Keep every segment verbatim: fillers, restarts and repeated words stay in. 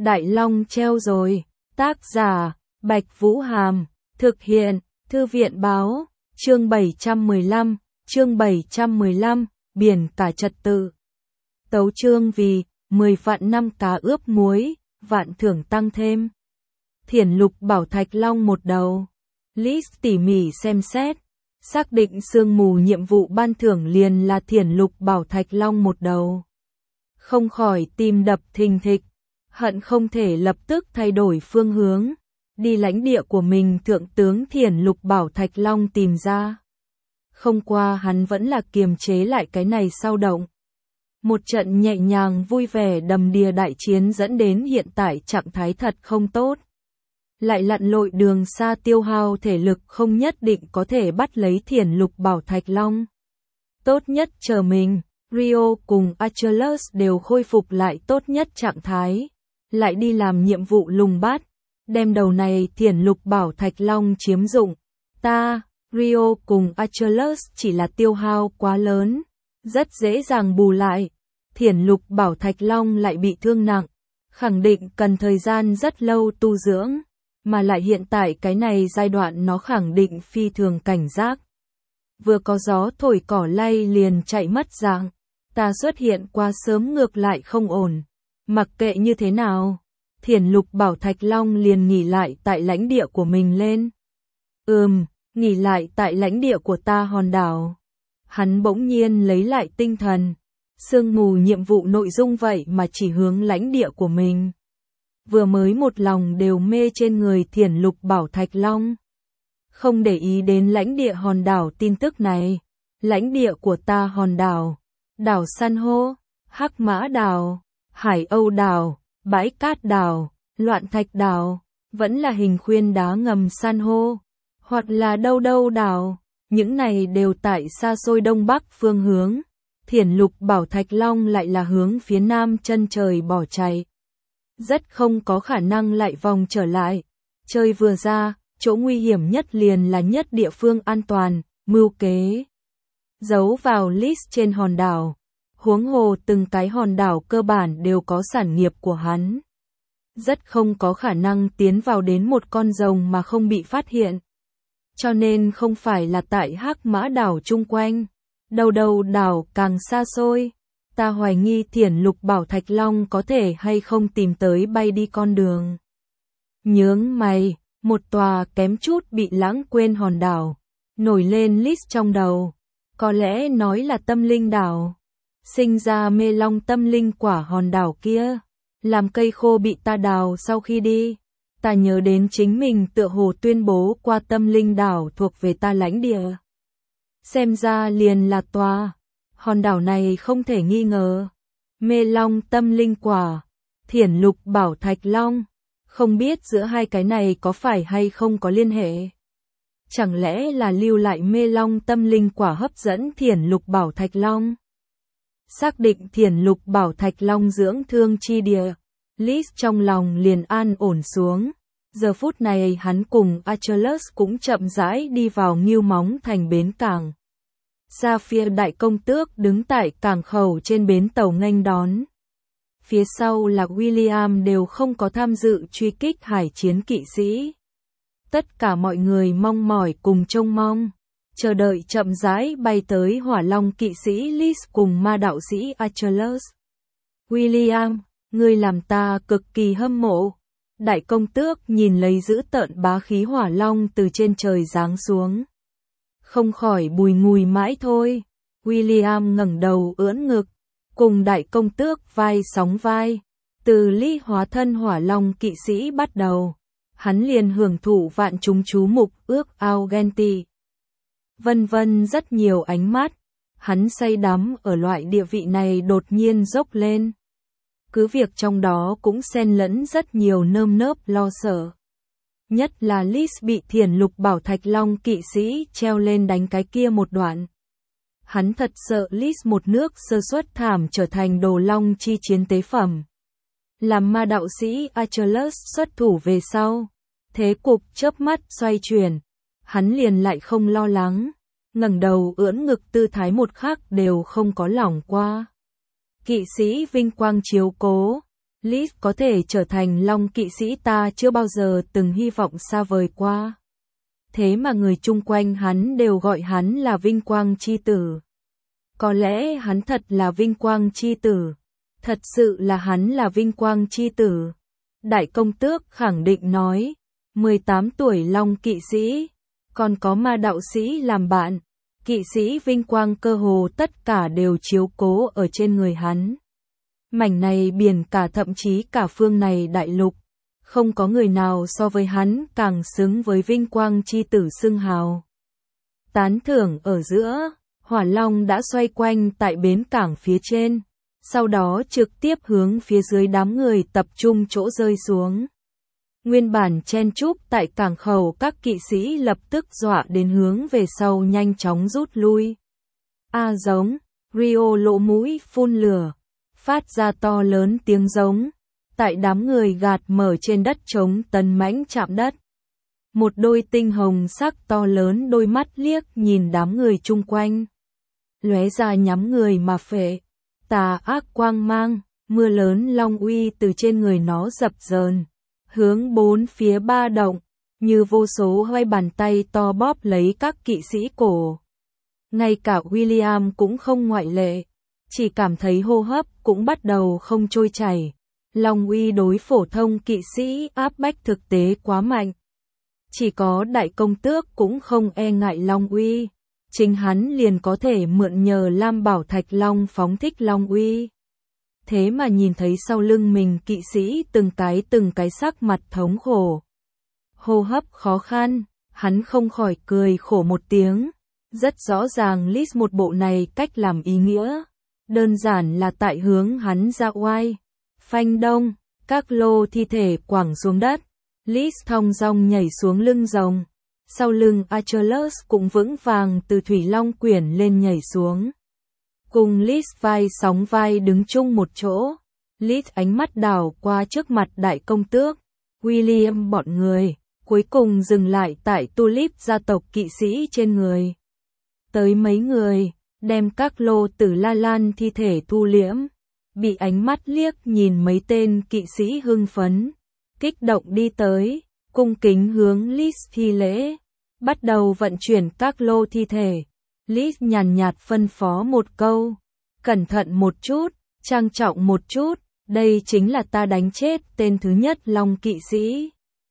Đại Long treo rồi. Tác giả, Bạch Vũ Hàm. Thực hiện, Thư viện Báo. Chương bảy trăm mười lăm, chương bảy trăm mười lăm, biển cả trật tự. Tấu chương vì, mười vạn năm cá ướp muối, vạn thưởng tăng thêm. Thiển lục bảo thạch long một đầu. List tỉ mỉ xem xét. Xác định sương mù nhiệm vụ ban thưởng liền là thiển lục bảo thạch long một đầu. Không khỏi tim đập thình thịch. Hận không thể lập tức thay đổi phương hướng. Đi lãnh địa của mình thượng tướng thiển lục bảo thạch long tìm ra. Không qua hắn vẫn là kiềm chế lại cái này sao động. Một trận nhẹ nhàng vui vẻ đầm đìa đại chiến dẫn đến hiện tại trạng thái thật không tốt. Lại lặn lội đường xa tiêu hao thể lực không nhất định có thể bắt lấy thiển lục bảo thạch long. Tốt nhất chờ mình, Rio cùng Achilles đều khôi phục lại tốt nhất trạng thái. Lại đi làm nhiệm vụ lùng bát. Đem đầu này thiển lục bảo thạch long chiếm dụng. Ta, Rio cùng Achilles chỉ là tiêu hao quá lớn. Rất dễ dàng bù lại. Thiển lục bảo thạch long lại bị thương nặng. Khẳng định cần thời gian rất lâu tu dưỡng. Mà lại hiện tại cái này giai đoạn nó khẳng định phi thường cảnh giác. Vừa có gió thổi cỏ lay liền chạy mất dạng. Ta xuất hiện quá sớm ngược lại không ổn. Mặc kệ như thế nào, thiển lục bảo thạch long liền nghỉ lại tại lãnh địa của mình lên. Ừm, nghỉ lại tại lãnh địa của ta hòn đảo. Hắn bỗng nhiên lấy lại tinh thần. Sương mù nhiệm vụ nội dung vậy mà chỉ hướng lãnh địa của mình. Vừa mới một lòng đều mê trên người thiển lục bảo thạch long. Không để ý đến lãnh địa hòn đảo tin tức này. Lãnh địa của ta hòn đảo. Đảo san hô, hắc mã đảo, hải âu đảo, bãi cát đảo, loạn thạch đảo. Vẫn là hình khuyên đá ngầm san hô. Hoặc là đâu đâu đảo. Những này đều tại xa xôi đông bắc phương hướng. Thiển lục bảo thạch long lại là hướng phía nam chân trời bỏ chạy. Rất không có khả năng lại vòng trở lại. Chơi vừa ra, chỗ nguy hiểm nhất liền là nhất địa phương an toàn, mưu kế. Giấu vào list trên hòn đảo. Huống hồ từng cái hòn đảo cơ bản đều có sản nghiệp của hắn. Rất không có khả năng tiến vào đến một con rồng mà không bị phát hiện. Cho nên không phải là tại hắc mã đảo chung quanh. Đầu đầu đảo càng xa xôi. Ta hoài nghi thiển lục bảo thạch long có thể hay không tìm tới bay đi con đường. Nhướng mày, một tòa kém chút bị lãng quên hòn đảo. Nổi lên list trong đầu. Có lẽ nói là tâm linh đảo. Sinh ra mê long tâm linh quả hòn đảo kia. Làm cây khô bị ta đào sau khi đi. Ta nhớ đến chính mình tựa hồ tuyên bố qua tâm linh đảo thuộc về ta lãnh địa. Xem ra liền là tòa. Hòn đảo này không thể nghi ngờ. Mê long tâm linh quả. Thiển lục bảo thạch long. Không biết giữa hai cái này có phải hay không có liên hệ. Chẳng lẽ là lưu lại mê long tâm linh quả hấp dẫn thiển lục bảo thạch long. Xác định thiển lục bảo thạch long dưỡng thương chi địa. List trong lòng liền an ổn xuống. Giờ phút này hắn cùng Achilles cũng chậm rãi đi vào Ngưu Móng thành bến cảng. Sapphire đại công tước đứng tại cảng khẩu trên bến tàu nghênh đón. Phía sau là William đều không có tham dự truy kích hải chiến kỵ sĩ. Tất cả mọi người mong mỏi cùng trông mong. Chờ đợi chậm rãi bay tới hỏa long kỵ sĩ Liz cùng ma đạo sĩ Achilles. William, ngươi làm ta cực kỳ hâm mộ. Đại công tước nhìn lấy dữ tợn bá khí hỏa long từ trên trời giáng xuống. Không khỏi bùi ngùi mãi thôi. William ngẩng đầu ưỡn ngực. Cùng đại công tước vai sóng vai. Từ ly hóa thân hỏa long kỵ sĩ bắt đầu. Hắn liền hưởng thụ vạn chúng chú mục ước ao ghen tị. Vân vân rất nhiều ánh mắt. Hắn say đắm ở loại địa vị này đột nhiên dốc lên. Cứ việc trong đó cũng xen lẫn rất nhiều nơm nớp lo sợ. Nhất là Liz bị thiển lục bảo thạch long kỵ sĩ treo lên đánh cái kia một đoạn. Hắn thật sợ Liz một nước sơ suất thảm trở thành đồ long chi chiến tế phẩm. Làm ma đạo sĩ Achilles xuất thủ về sau. Thế cục chớp mắt xoay chuyển. Hắn liền lại không lo lắng. Ngẩng đầu ưỡn ngực tư thái một khắc đều không có lỏng qua. Kỵ sĩ vinh quang chiếu cố. Liz có thể trở thành Long kỵ sĩ ta chưa bao giờ từng hy vọng xa vời qua. Thế mà người chung quanh hắn đều gọi hắn là vinh quang chi tử. Có lẽ hắn thật là vinh quang chi tử. Thật sự là hắn là vinh quang chi tử. Đại công tước khẳng định nói, mười tám tuổi Long kỵ sĩ, còn có ma đạo sĩ làm bạn. Kỵ sĩ vinh quang cơ hồ tất cả đều chiếu cố ở trên người hắn. Mảnh này biển cả thậm chí cả phương này đại lục, không có người nào so với hắn càng xứng với vinh quang chi tử xưng hào. Tán thưởng ở giữa, Hỏa Long đã xoay quanh tại bến cảng phía trên, sau đó trực tiếp hướng phía dưới đám người tập trung chỗ rơi xuống. Nguyên bản chen chúc tại cảng khẩu các kỵ sĩ lập tức dọa đến hướng về sau nhanh chóng rút lui. A giống, Rio lỗ mũi phun lửa, phát ra to lớn tiếng giống, tại đám người gạt mở trên đất trống tấn mãnh chạm đất. Một đôi tinh hồng sắc to lớn đôi mắt liếc nhìn đám người chung quanh. Lóe ra nhắm người mà phệ, tà ác quang mang, mưa lớn long uy từ trên người nó dập dờn, hướng bốn phía ba động, như vô số hai bàn tay to bóp lấy các kỵ sĩ cổ. Ngay cả William cũng không ngoại lệ, chỉ cảm thấy hô hấp cũng bắt đầu không trôi chảy. Long uy đối phổ thông kỵ sĩ áp bách thực tế quá mạnh. Chỉ có đại công tước cũng không e ngại long uy. Chính hắn liền có thể mượn nhờ Lam Bảo Thạch Long phóng thích long uy. Thế mà nhìn thấy sau lưng mình kỵ sĩ từng cái từng cái sắc mặt thống khổ. Hô hấp khó khăn, hắn không khỏi cười khổ một tiếng. Rất rõ ràng Liz một bộ này cách làm ý nghĩa. Đơn giản là tại hướng hắn ra oai. Phanh đông, các lô thi thể quẳng xuống đất. Liz thong dong nhảy xuống lưng rồng. Sau lưng Achilles cũng vững vàng từ Thủy Long quyển lên nhảy xuống. Cùng Liz vai sóng vai đứng chung một chỗ. Liz ánh mắt đảo qua trước mặt đại công tước, William bọn người, cuối cùng dừng lại tại Tulip gia tộc kỵ sĩ trên người. Tới mấy người, đem các lô tử La Lan thi thể thu liễm, bị ánh mắt liếc nhìn mấy tên kỵ sĩ hưng phấn, kích động đi tới, cung kính hướng Liz thi lễ, bắt đầu vận chuyển các lô thi thể. Liz nhàn nhạt phân phó một câu, cẩn thận một chút, trang trọng một chút, đây chính là ta đánh chết tên thứ nhất Long kỵ sĩ.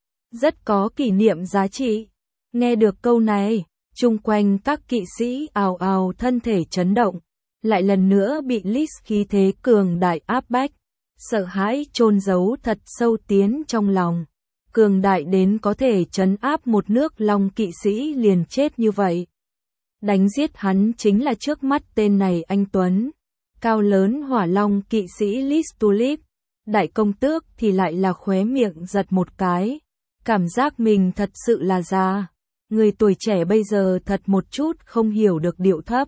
Rất có kỷ niệm giá trị. Nghe được câu này, chung quanh các kỵ sĩ ào ào thân thể chấn động, lại lần nữa bị Liz khí thế cường đại áp bách, sợ hãi chôn giấu thật sâu tiến trong lòng, cường đại đến có thể trấn áp một nước Long kỵ sĩ liền chết như vậy. Đánh giết hắn chính là trước mắt tên này anh Tuấn, cao lớn hỏa Long kỵ sĩ Liz Tulip. Đại công tước thì lại là khóe miệng giật một cái, cảm giác mình thật sự là già. Người tuổi trẻ bây giờ thật một chút không hiểu được điệu thấp.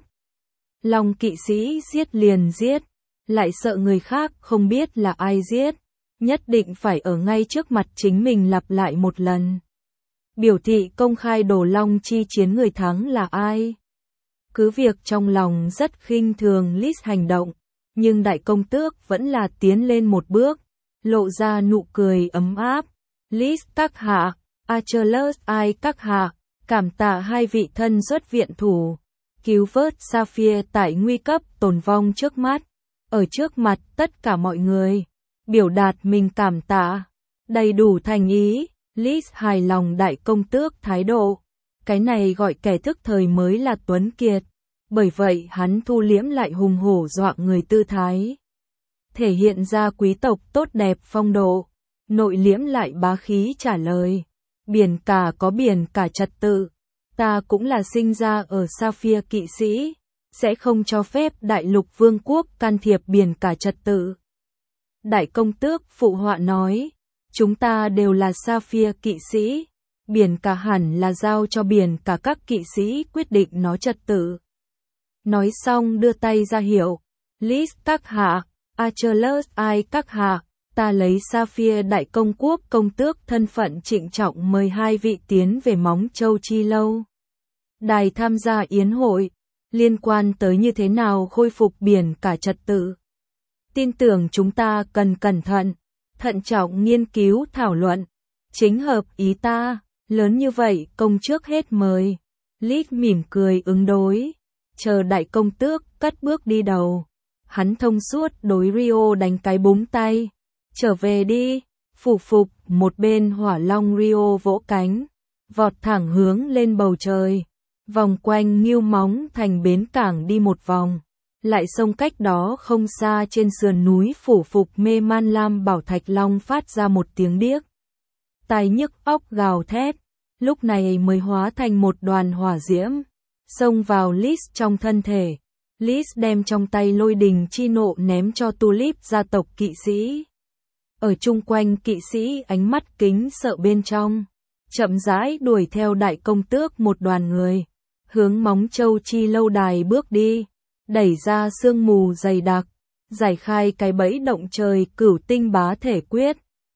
Long kỵ sĩ giết liền giết, lại sợ người khác không biết là ai giết, nhất định phải ở ngay trước mặt chính mình lặp lại một lần. Biểu thị công khai đổ Long chi chiến người thắng là ai. Cứ việc trong lòng rất khinh thường Liz hành động, nhưng đại công tước vẫn là tiến lên một bước, lộ ra nụ cười ấm áp. Liz các hạ, Achilles ai các hạ, cảm tạ hai vị thân xuất viện thủ, cứu vớt Sapphire tại nguy cấp tồn vong trước mắt, ở trước mặt tất cả mọi người, biểu đạt mình cảm tạ, đầy đủ thành ý. Liz hài lòng đại công tước thái độ, cái này gọi kẻ thức thời mới là tuấn kiệt, bởi vậy hắn thu liễm lại hùng hổ dọa người tư thái, thể hiện ra quý tộc tốt đẹp phong độ, nội liễm lại bá khí trả lời, biển cả có biển cả trật tự. Ta cũng là sinh ra ở Sapphire kỵ sĩ, sẽ không cho phép đại lục vương quốc can thiệp biển cả trật tự. Đại công tước phụ họa nói, chúng ta đều là Sapphire kỵ sĩ, biển cả hẳn là giao cho biển cả các kỵ sĩ quyết định nó trật tự. Nói xong đưa tay ra hiệu, Liz các hạ, Achilles ai các hạ, ta lấy Sapphire đại công quốc công tước thân phận trịnh trọng mời hai vị tiến về Móng Châu Chi Lâu. Đài tham gia yến hội, liên quan tới như thế nào khôi phục biển cả trật tự. Tin tưởng chúng ta cần cẩn thận, thận trọng nghiên cứu thảo luận. Chính hợp ý ta, lớn như vậy công trước hết mời. Lít mỉm cười ứng đối, chờ đại công tước cất bước đi đầu. Hắn thông suốt đối Rio đánh cái búng tay. Trở về đi, phủ phục, một bên hỏa long Rio vỗ cánh, vọt thẳng hướng lên bầu trời, vòng quanh Ngưu Móng thành bến cảng đi một vòng, lại sông cách đó không xa trên sườn núi phủ phục mê man lam bảo thạch long phát ra một tiếng điếc. Tai nhức óc gào thét, lúc này mới hóa thành một đoàn hỏa diễm, xông vào Lis trong thân thể. Lis đem trong tay lôi đình chi nộ ném cho Tulip gia tộc kỵ sĩ. Ở chung quanh kỵ sĩ ánh mắt kính sợ bên trong, chậm rãi đuổi theo đại công tước một đoàn người, hướng Móng Châu Chi lâu đài bước đi, đẩy ra sương mù dày đặc, giải khai cái bẫy động trời cửu tinh bá thể quyết.